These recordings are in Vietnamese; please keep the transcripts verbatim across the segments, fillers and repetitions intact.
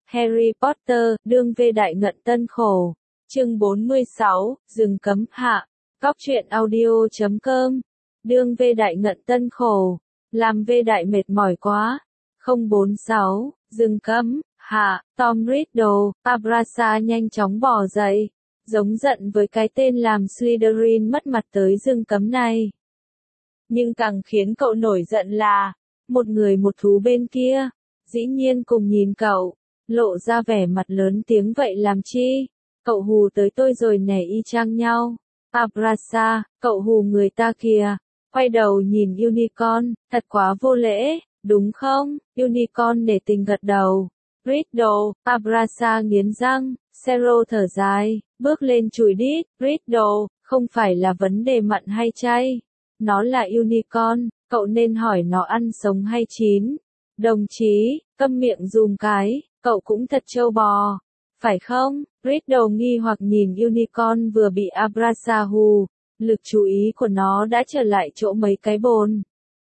Harry Potter, đương vê đại ngận tân khổ. Chương bốn mươi sáu, rừng cấm hạ. Cóc truyện audio chấm com. Đương vê đại ngận tân khổ. Làm vê đại mệt mỏi quá. không bốn sáu, rừng cấm hạ. Tom Riddle, Abrasa nhanh chóng bò dậy. Giống giận với cái tên làm Slytherin mất mặt tới rừng cấm này. Nhưng càng khiến cậu nổi giận là, một người một thú bên kia, dĩ nhiên cùng nhìn cậu, lộ ra vẻ mặt lớn tiếng vậy làm chi? Cậu hù tới tôi rồi nè, y chang nhau. Abrasa, cậu hù người ta kìa. Quay đầu nhìn Unicorn, thật quá vô lễ, đúng không? Unicorn nể tình gật đầu. Riddle, Abrasa nghiến răng, Sero thở dài, bước lên chùi đít. Riddle, không phải là vấn đề mặn hay chay. Nó là Unicorn, cậu nên hỏi nó ăn sống hay chín. Đồng chí, câm miệng dùm cái, cậu cũng thật trâu bò. Phải không? Riddle nghi hoặc nhìn Unicorn vừa bị Abrasa hù, lực chú ý của nó đã trở lại chỗ mấy cái bồn.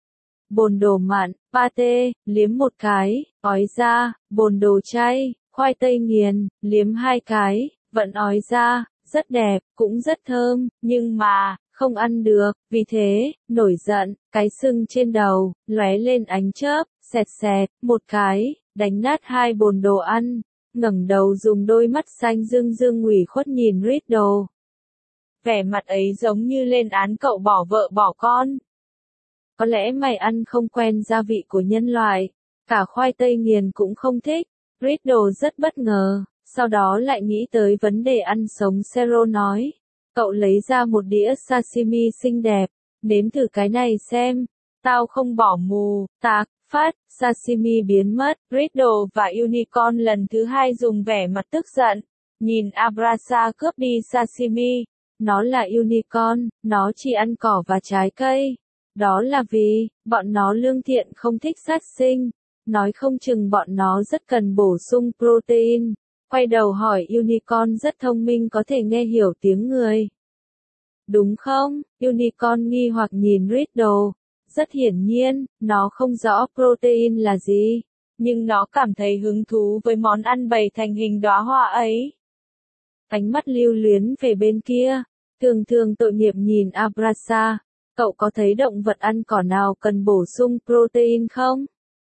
Bồn đồ mặn, pate, liếm một cái, ói ra, bồn đồ chay, khoai tây nghiền, liếm hai cái, vẫn ói ra, rất đẹp, cũng rất thơm, nhưng mà, không ăn được, vì thế, nổi giận, cái sưng trên đầu, lóe lên ánh chớp, xẹt xẹt, một cái, đánh nát hai bồn đồ ăn, ngẩng đầu dùng đôi mắt xanh rưng rưng ủy khuất nhìn Riddle. Vẻ mặt ấy giống như lên án cậu bỏ vợ bỏ con. Có lẽ mày ăn không quen gia vị của nhân loại, cả khoai tây nghiền cũng không thích. Riddle rất bất ngờ, sau đó lại nghĩ tới vấn đề ăn sống. Sero nói, cậu lấy ra một đĩa sashimi xinh đẹp, nếm thử cái này xem. Tao không bỏ mù, tạc, phát, sashimi biến mất. Riddle và Unicorn lần thứ hai dùng vẻ mặt tức giận, nhìn Abrasa cướp đi sashimi. Nó là Unicorn, nó chỉ ăn cỏ và trái cây. Đó là vì, bọn nó lương thiện không thích sát sinh. Nói không chừng bọn nó rất cần bổ sung protein. Quay đầu hỏi Unicorn rất thông minh có thể nghe hiểu tiếng người. Đúng không? Unicorn nghi hoặc nhìn Riddle. Rất hiển nhiên, nó không rõ protein là gì. Nhưng nó cảm thấy hứng thú với món ăn bày thành hình đóa hoa ấy. Ánh mắt lưu luyến về bên kia. Thường thường tội nghiệp nhìn Abrasa. Cậu có thấy động vật ăn cỏ nào cần bổ sung protein không?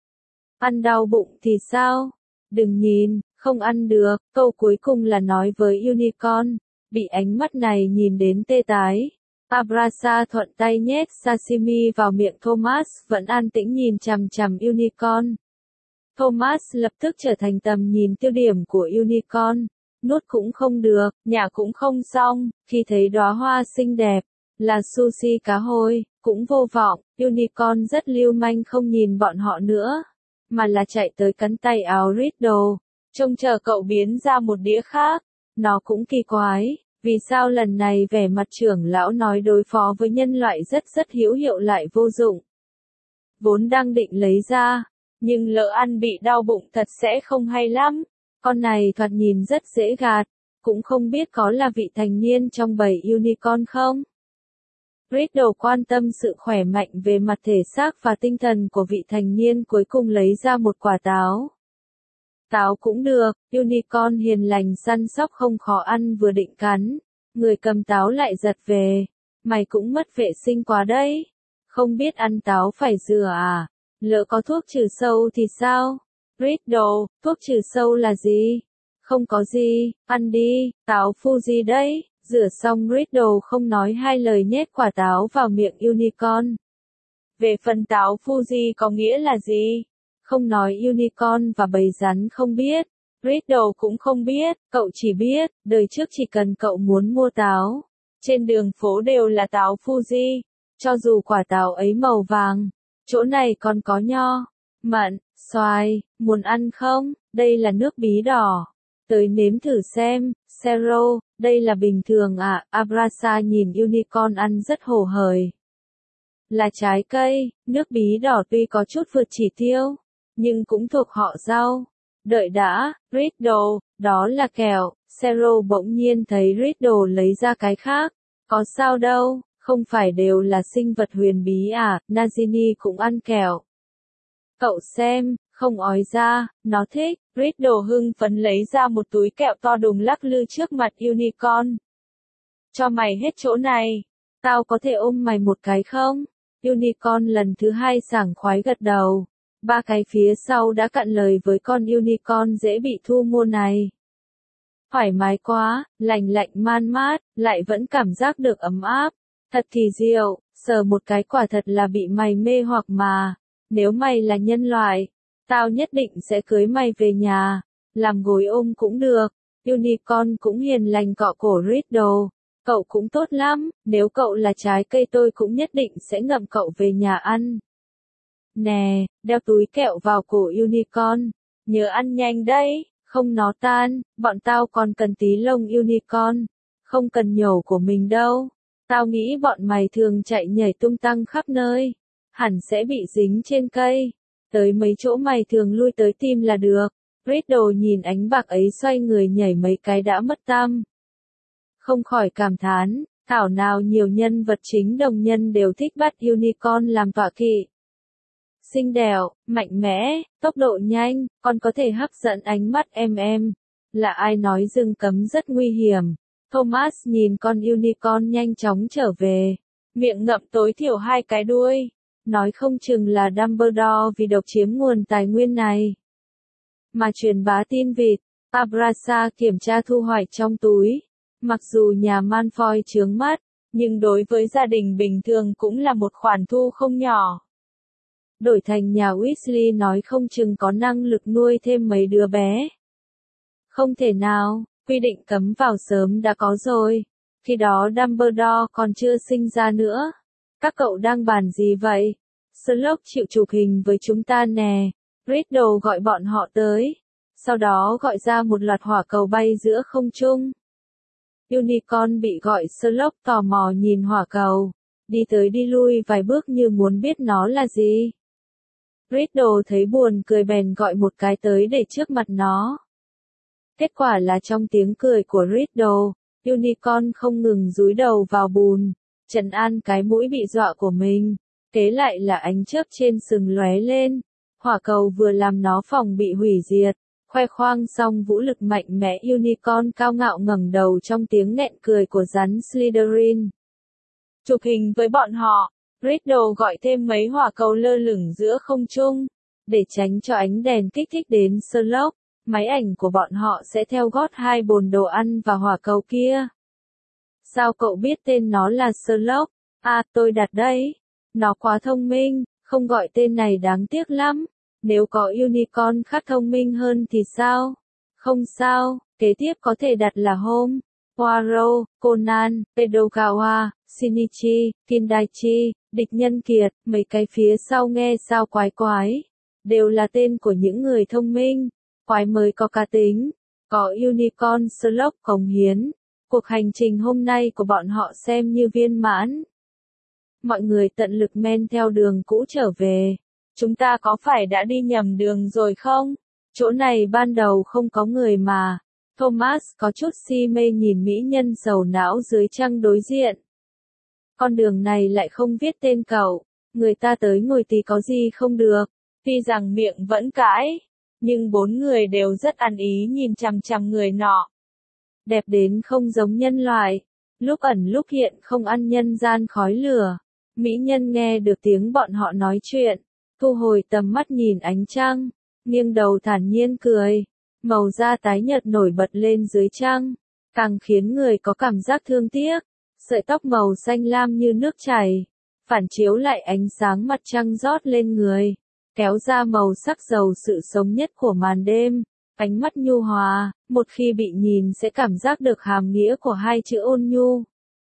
Ăn đau bụng thì sao? Đừng nhìn, không ăn được. Câu cuối cùng là nói với Unicorn. Bị ánh mắt này nhìn đến tê tái. Abrasa thuận tay nhét sashimi vào miệng Thomas, vẫn an tĩnh nhìn chằm chằm Unicorn. Thomas lập tức trở thành tầm nhìn tiêu điểm của Unicorn. Nuốt cũng không được, nhả cũng không xong, khi thấy đóa hoa xinh đẹp, là sushi cá hồi, cũng vô vọng. Unicorn rất lưu manh, không nhìn bọn họ nữa, mà là chạy tới cắn tay áo Riddle, trông chờ cậu biến ra một đĩa khác. Nó cũng kỳ quái, vì sao lần này vẻ mặt trưởng lão nói đối phó với nhân loại rất rất hữu hiệu lại vô dụng. Vốn đang định lấy ra, nhưng lỡ ăn bị đau bụng thật sẽ không hay lắm. Con này thoạt nhìn rất dễ gạt, cũng không biết có là vị thành niên trong bầy Unicorn không? Riddle quan tâm sự khỏe mạnh về mặt thể xác và tinh thần của vị thành niên, cuối cùng lấy ra một quả táo. Táo cũng được. Unicorn hiền lành săn sóc không khó ăn vừa định cắn. Người cầm táo lại giật về. Mày cũng mất vệ sinh quá đấy. Không biết ăn táo phải rửa à? Lỡ có thuốc trừ sâu thì sao? Riddle, thuốc trừ sâu là gì? Không có gì, ăn đi, táo Fuji đấy. Rửa xong Riddle không nói hai lời nhét quả táo vào miệng Unicorn. Về phần táo Fuji có nghĩa là gì? Không nói Unicorn và bầy rắn không biết. Riddle cũng không biết, cậu chỉ biết, đời trước chỉ cần cậu muốn mua táo. Trên đường phố đều là táo Fuji. Cho dù quả táo ấy màu vàng. Chỗ này còn có nho, mận, xoài, muốn ăn không? Đây là nước bí đỏ. Tới nếm thử xem. Sero, đây là bình thường à? Abrasa nhìn Unicorn ăn rất hồ hởi. Là trái cây, nước bí đỏ tuy có chút vượt chỉ tiêu, nhưng cũng thuộc họ rau. Đợi đã, Riddle, đó là kẹo. Sero bỗng nhiên thấy Riddle lấy ra cái khác. Có sao đâu, không phải đều là sinh vật huyền bí à? Nagini cũng ăn kẹo. Cậu xem, không ói ra, nó thích. Riddle hưng phấn lấy ra một túi kẹo to đùng lắc lư trước mặt Unicorn. Cho mày hết chỗ này. Tao có thể ôm mày một cái không? Unicorn lần thứ hai sảng khoái gật đầu. Ba cái phía sau đã cạn lời với con Unicorn dễ bị thu mua này. Thoải mái quá, lành lạnh man mát, lại vẫn cảm giác được ấm áp. Thật kỳ diệu, sờ một cái quả thật là bị mày mê hoặc mà. Nếu mày là nhân loại, tao nhất định sẽ cưới mày về nhà. Làm gối ôm cũng được. Unicorn cũng hiền lành cọ cổ Riddle. Cậu cũng tốt lắm, nếu cậu là trái cây tôi cũng nhất định sẽ ngậm cậu về nhà ăn. Nè, đeo túi kẹo vào cổ Unicorn. Nhớ ăn nhanh đấy, không nó tan, bọn tao còn cần tí lông Unicorn. Không cần nhổ của mình đâu. Tao nghĩ bọn mày thường chạy nhảy tung tăng khắp nơi. Hẳn sẽ bị dính trên cây. Tới mấy chỗ mày thường lui tới tim là được. Riddle nhìn ánh bạc ấy xoay người nhảy mấy cái đã mất tăm. Không khỏi cảm thán, thảo nào nhiều nhân vật chính đồng nhân đều thích bắt Unicorn làm tọa kỵ. Xinh đẹp, mạnh mẽ, tốc độ nhanh, còn có thể hấp dẫn ánh mắt em em. Là ai nói rừng cấm rất nguy hiểm. Thomas nhìn con Unicorn nhanh chóng trở về. Miệng ngậm tối thiểu hai cái đuôi. Nói không chừng là Dumbledore vì độc chiếm nguồn tài nguyên này. Mà truyền bá tin vịt, Abrasa kiểm tra thu hoạch trong túi. Mặc dù nhà Malfoy chướng mắt, nhưng đối với gia đình bình thường cũng là một khoản thu không nhỏ. Đổi thành nhà Weasley nói không chừng có năng lực nuôi thêm mấy đứa bé. Không thể nào, quy định cấm vào sớm đã có rồi. Khi đó Dumbledore còn chưa sinh ra nữa. Các cậu đang bàn gì vậy? Sherlock chịu chụp hình với chúng ta nè. Riddle gọi bọn họ tới. Sau đó gọi ra một loạt hỏa cầu bay giữa không trung. Unicorn bị gọi Sherlock tò mò nhìn hỏa cầu. Đi tới đi lui vài bước như muốn biết nó là gì. Riddle thấy buồn cười bèn gọi một cái tới để trước mặt nó. Kết quả là trong tiếng cười của Riddle, Unicorn không ngừng dúi đầu vào bùn, trấn an cái mũi bị dọa của mình. Kế lại là ánh chớp trên sừng lóe lên. Hỏa cầu vừa làm nó phòng bị hủy diệt. Khoe khoang xong vũ lực mạnh mẽ Unicorn cao ngạo ngẩng đầu trong tiếng nghẹn cười của rắn Slytherin. Chụp hình với bọn họ, Riddle gọi thêm mấy hỏa cầu lơ lửng giữa không trung. Để tránh cho ánh đèn kích thích đến Sherlock, máy ảnh của bọn họ sẽ theo gót hai bồn đồ ăn và hỏa cầu kia. Sao cậu biết tên nó là Sherlock? À, tôi đặt đấy. Nó quá thông minh, không gọi tên này đáng tiếc lắm. Nếu có Unicorn khác thông minh hơn thì sao? Không sao, kế tiếp có thể đặt là Holmes, Poirot, Conan, Edogawa, Shinichi, Kindaichi, địch nhân kiệt, mấy cái phía sau nghe sao quái quái. Đều là tên của những người thông minh, quái mới có cá tính. Có Unicorn Sherlock cống hiến. Cuộc hành trình hôm nay của bọn họ xem như viên mãn. Mọi người tận lực men theo đường cũ trở về. Chúng ta có phải đã đi nhầm đường rồi không? Chỗ này ban đầu không có người mà. Thomas có chút si mê nhìn mỹ nhân sầu não dưới trăng đối diện. Con đường này lại không viết tên cậu. Người ta tới ngồi tí có gì không được. Tuy rằng miệng vẫn cãi. Nhưng bốn người đều rất ăn ý nhìn chằm chằm người nọ. Đẹp đến không giống nhân loại. Lúc ẩn lúc hiện không ăn nhân gian khói lửa. Mỹ nhân nghe được tiếng bọn họ nói chuyện. Thu hồi tầm mắt nhìn ánh trăng, nghiêng đầu thản nhiên cười, màu da tái nhợt nổi bật lên dưới trăng, càng khiến người có cảm giác thương tiếc. Sợi tóc màu xanh lam như nước chảy, phản chiếu lại ánh sáng mặt trăng rót lên người, kéo ra màu sắc giàu sự sống nhất của màn đêm. Ánh mắt nhu hòa, một khi bị nhìn sẽ cảm giác được hàm nghĩa của hai chữ ôn nhu.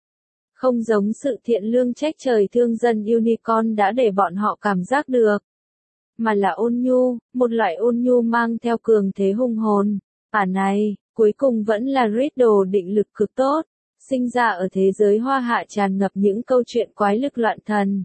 Không giống sự thiện lương trách trời thương dân Unicorn đã để bọn họ cảm giác được. Mà là ôn nhu, một loại ôn nhu mang theo cường thế hung hồn. À này, cuối cùng vẫn là Riddle định lực cực tốt. Sinh ra ở thế giới hoa hạ tràn ngập những câu chuyện quái lực loạn thần.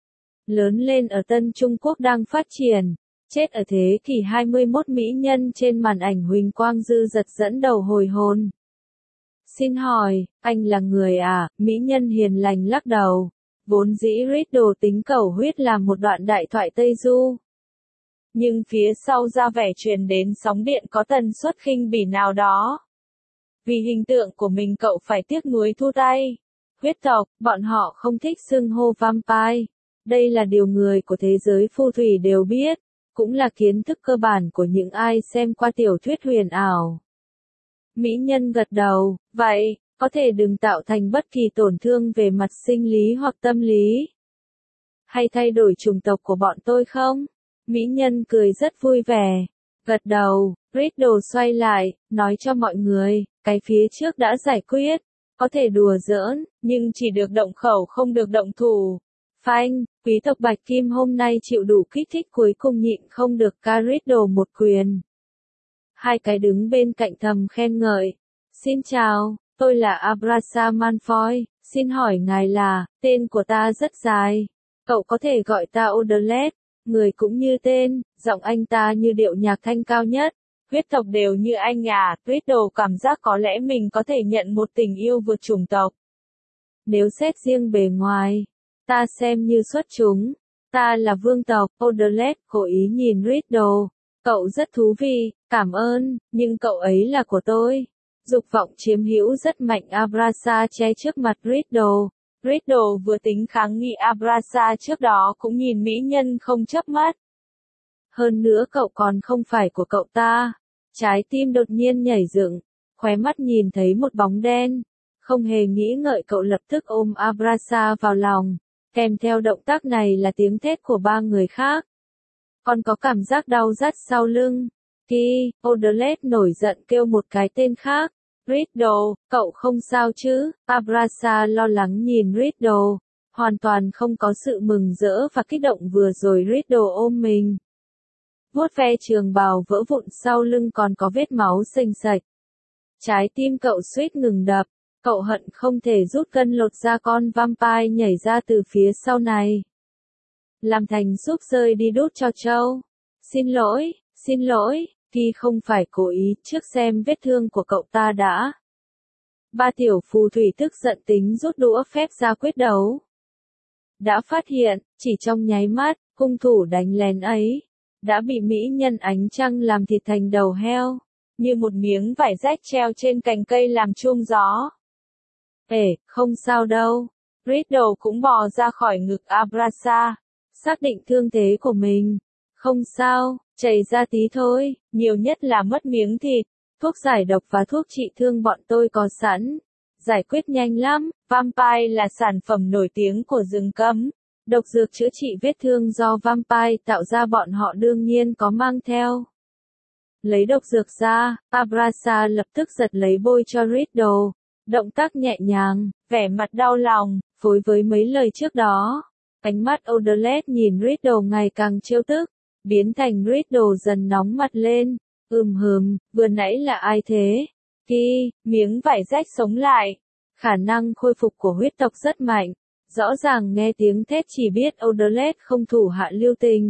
Lớn lên ở Tân Trung Quốc đang phát triển. Chết ở thế kỷ hai mươi mốt mỹ nhân trên màn ảnh huỳnh quang dư dật dẫn đầu hồi hồn. Xin hỏi, anh là người à? Mỹ nhân hiền lành lắc đầu. Vốn dĩ Riddle tính cầu huyết làm một đoạn đại thoại Tây Du. nhưng phía sau ra vẻ truyền đến sóng điện có tần suất khinh bỉ nào đó. Vì hình tượng của mình cậu phải tiếc nuối thu tay. Huyết tộc, bọn họ không thích xưng hô vampire. Đây là điều người của thế giới phù thủy đều biết, cũng là kiến thức cơ bản của những ai xem qua tiểu thuyết huyền ảo. Mỹ nhân gật đầu, vậy, có thể đừng tạo thành bất kỳ tổn thương về mặt sinh lý hoặc tâm lý. Hay thay đổi chủng tộc của bọn tôi không? Mỹ nhân cười rất vui vẻ. Gật đầu, Riddle xoay lại, nói cho mọi người, cái phía trước đã giải quyết. Có thể đùa giỡn, nhưng chỉ được động khẩu không được động thủ. Phanh, quý tộc Bạch Kim hôm nay chịu đủ kích thích cuối cùng nhịn không được ca Riddle một quyền. Hai cái đứng bên cạnh thầm khen ngợi. Xin chào, tôi là Abrasa Malfoy, xin hỏi ngài là, tên của ta rất dài. Cậu có thể gọi ta Odlet, người cũng như tên, giọng anh ta như điệu nhạc thanh cao nhất. Huyết tộc đều như anh à, Riddle cảm giác có lẽ mình có thể nhận một tình yêu vượt chủng tộc. Nếu xét riêng bề ngoài, ta xem như xuất chúng. Ta là vương tộc, Odlet cố ý nhìn Riddle. Cậu rất thú vị, cảm ơn, nhưng cậu ấy là của tôi. Dục vọng chiếm hữu rất mạnh Abrasa che trước mặt Riddle. Riddle vừa tính kháng nghị Abrasa trước đó cũng nhìn mỹ nhân không chớp mắt. Hơn nữa cậu còn không phải của cậu ta. Trái tim đột nhiên nhảy dựng, khóe mắt nhìn thấy một bóng đen. Không hề nghĩ ngợi cậu lập tức ôm Abrasa vào lòng. Kèm theo động tác này là tiếng thét của ba người khác. Còn có cảm giác đau rát sau lưng. Ki, Odlet nổi giận kêu một cái tên khác. Riddle, cậu không sao chứ? Abrasa lo lắng nhìn Riddle. Hoàn toàn không có sự mừng rỡ và kích động vừa rồi Riddle ôm mình. Vuốt ve trường bào vỡ vụn sau lưng còn có vết máu xanh sạch. Trái tim cậu suýt ngừng đập. Cậu hận không thể rút cân lột ra con vampire nhảy ra từ phía sau này. Làm thành giúp rơi đi đút cho trâu. Xin lỗi, xin lỗi, Ki không phải cố ý, trước xem vết thương của cậu ta đã. Ba tiểu phù thủy tức giận tính rút đũa phép ra quyết đấu. Đã phát hiện, chỉ trong nháy mắt, hung thủ đánh lén ấy, đã bị mỹ nhân ánh trăng làm thịt thành đầu heo, như một miếng vải rách treo trên cành cây làm chuông gió. Ê, không sao đâu. Riddle cũng bò ra khỏi ngực Abrasa, xác định thương thế của mình. Không sao, chảy ra tí thôi, nhiều nhất là mất miếng thịt. Thuốc giải độc và thuốc trị thương bọn tôi có sẵn. Giải quyết nhanh lắm, vampire là sản phẩm nổi tiếng của rừng cấm. Độc dược chữa trị vết thương do vampire tạo ra bọn họ đương nhiên có mang theo. Lấy độc dược ra, Abrasa lập tức giật lấy bôi cho Riddle. Động tác nhẹ nhàng, vẻ mặt đau lòng, phối với mấy lời trước đó. Ánh mắt Odlet nhìn Riddle ngày càng trêu tức, biến thành Riddle dần nóng mặt lên. Ừm hừm, vừa nãy là ai thế? Ki, miếng vải rách sống lại. Khả năng khôi phục của huyết tộc rất mạnh. Rõ ràng nghe tiếng thét chỉ biết Odlet không thủ hạ lưu tình.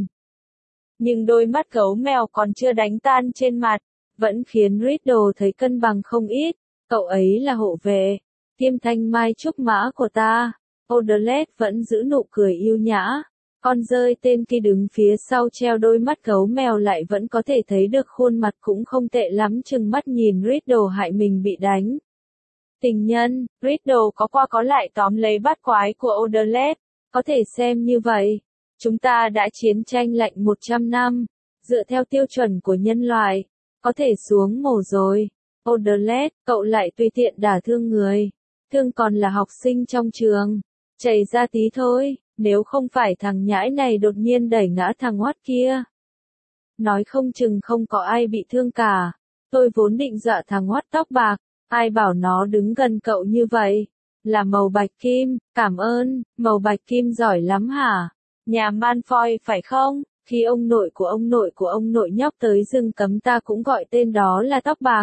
Nhưng đôi mắt gấu mèo còn chưa đánh tan trên mặt, vẫn khiến Riddle thấy cân bằng không ít. Cậu ấy là hộ vệ, Tiêm Thanh Mai trúc mã của ta. Odlet vẫn giữ nụ cười yêu nhã. Con dơi tên kia đứng phía sau treo đôi mắt gấu mèo lại vẫn có thể thấy được khuôn mặt cũng không tệ lắm, chừng mắt nhìn Riddle hại mình bị đánh. Tình nhân, Riddle có qua có lại tóm lấy bát quái của Odlet. Có thể xem như vậy. Chúng ta đã chiến tranh lạnh một trăm năm. Dựa theo tiêu chuẩn của nhân loại. Có thể xuống mồ rồi. Odlet, cậu lại tùy tiện đả thương người. Thương còn là học sinh trong trường. Chảy ra tí thôi, nếu không phải thằng nhãi này đột nhiên đẩy ngã thằng hoắt kia. Nói không chừng không có ai bị thương cả. Tôi vốn định dọa thằng hoắt tóc bạc. Ai bảo nó đứng gần cậu như vậy? Là màu bạch kim, cảm ơn, màu bạch kim giỏi lắm hả? Nhà Malfoy phải không? Khi ông nội của ông nội của ông nội nhóc tới rừng cấm ta cũng gọi tên đó là tóc bạc.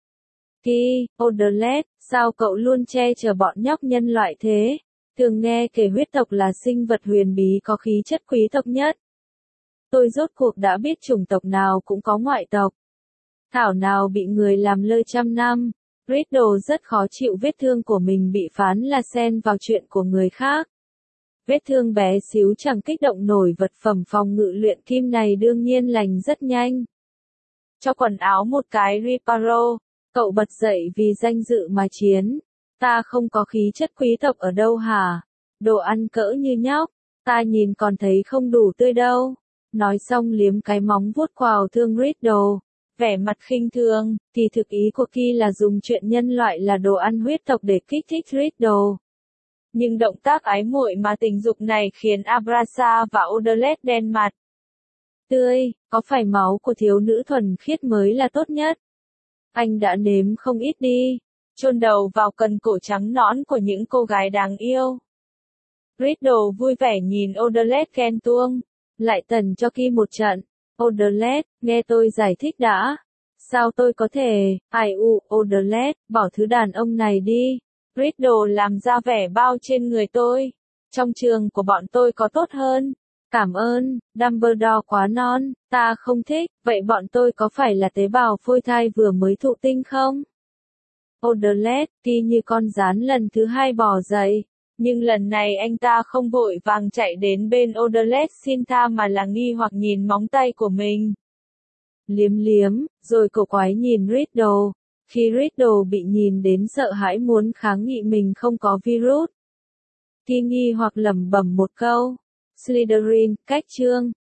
Ki, Odlet, sao cậu luôn che chở bọn nhóc nhân loại thế? Thường nghe kể huyết tộc là sinh vật huyền bí có khí chất quý tộc nhất. Tôi rốt cuộc đã biết chủng tộc nào cũng có ngoại tộc. Thảo nào bị người làm lơ trăm năm. Riddle rất khó chịu vết thương của mình bị phán là xen vào chuyện của người khác. Vết thương bé xíu chẳng kích động nổi vật phẩm phòng ngự luyện kim này đương nhiên lành rất nhanh. Cho quần áo một cái reparo, cậu bật dậy vì danh dự mà chiến. Ta không có khí chất quý tộc ở đâu hả? Đồ ăn cỡ như nhóc, ta nhìn còn thấy không đủ tươi đâu. Nói xong liếm cái móng vuốt quào thương Riddle, vẻ mặt khinh thường, thì thực ý của Ki là dùng chuyện nhân loại là đồ ăn huyết tộc để kích thích Riddle. Nhưng động tác ái muội mà tình dục này khiến Abrasa và Oderlet đen mặt. Tươi, có phải máu của thiếu nữ thuần khiết mới là tốt nhất? Anh đã nếm không ít đi, chôn đầu vào cần cổ trắng nõn của những cô gái đáng yêu. Riddle vui vẻ nhìn Oderlet ghen tuông, lại tần cho Ki một trận. Oderlet, nghe tôi giải thích đã. Sao tôi có thể, ai u, Oderlet, bỏ thứ đàn ông này đi. Riddle làm ra vẻ bao trên người tôi. Trong trường của bọn tôi có tốt hơn. Cảm ơn, Dumbledore quá non, ta không thích, vậy bọn tôi có phải là tế bào phôi thai vừa mới thụ tinh không? Oderlet, Ki như con gián lần thứ hai bò dậy. Nhưng lần này anh ta không vội vàng chạy đến bên Oderlet xin tha mà là nghi hoặc nhìn móng tay của mình. Liếm liếm, rồi cổ quái nhìn Riddle. Khi Riddle bị nhìn đến sợ hãi muốn kháng nghị mình không có virus. Ki nghi hoặc lẩm bẩm một câu. Slytherin, cách chương.